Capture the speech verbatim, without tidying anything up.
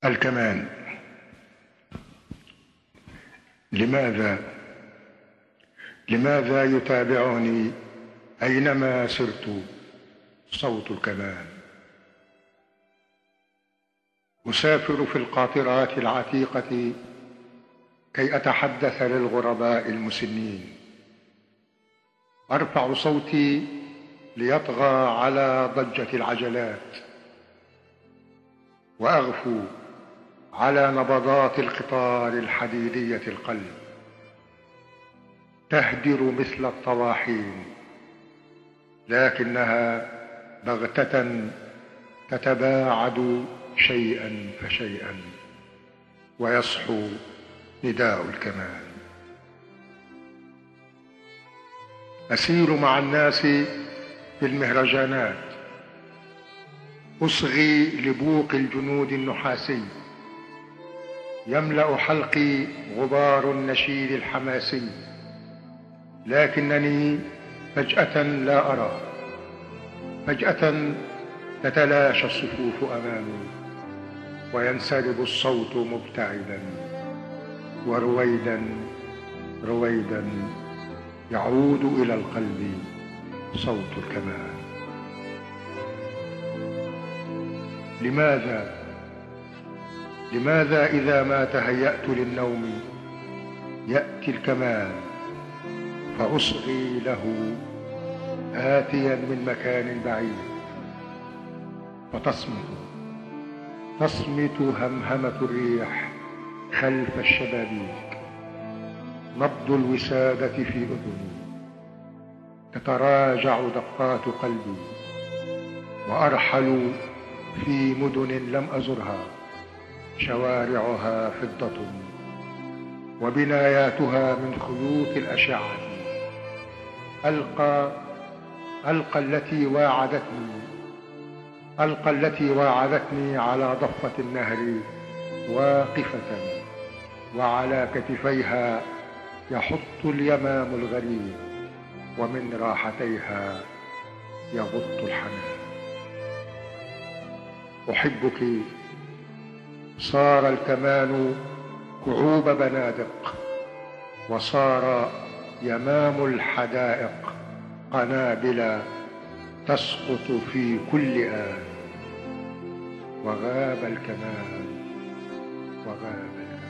الكمان. لماذا لماذا يتابعني أينما سرت صوت الكمان؟ أسافر في القاطرات العتيقة كي أتحدث للغرباء المسنين، أرفع صوتي ليطغى على ضجة العجلات، وأغفو على نبضات القطار الحديدية القلب، تهدر مثل الطواحين، لكنها بغتة تتباعد شيئا فشيئا، ويصحو نداء الكمان. أسير مع الناس في المهرجانات، أصغي لبوق الجنود النحاسي، يملأ حلقي غبار النشيد الحماسي، لكنني فجأة لا أرى، فجأة تتلاشى الصفوف أمامي، وينسرب الصوت مبتعدا، ورويدا رويدا يعود إلى القلب صوت الكمان. لماذا لماذا إذا ما تهيأت للنوم يأتي الكمان فأصغي له آتيا من مكان بعيد، فتصمت تصمت همهمة الريح خلف الشبابيك، نبض الوسادة في أذني، تتراجع دقات قلبي، وأرحل في مدن لم أزرها، شوارعها فضة وبناياتها من خيوط الأشعة، ألقى ألقى التي واعدتني ألقى التي واعدتني على ضفة النهر واقفة، وعلى كتفيها يحط اليمام الغريب، ومن راحتيها يغط الحنان. أحبك، صار الكمان كعوب بنادق، وصار يمام الحدائق قنابل تسقط في كل آن، وغاب الكمان وغاب الكمان.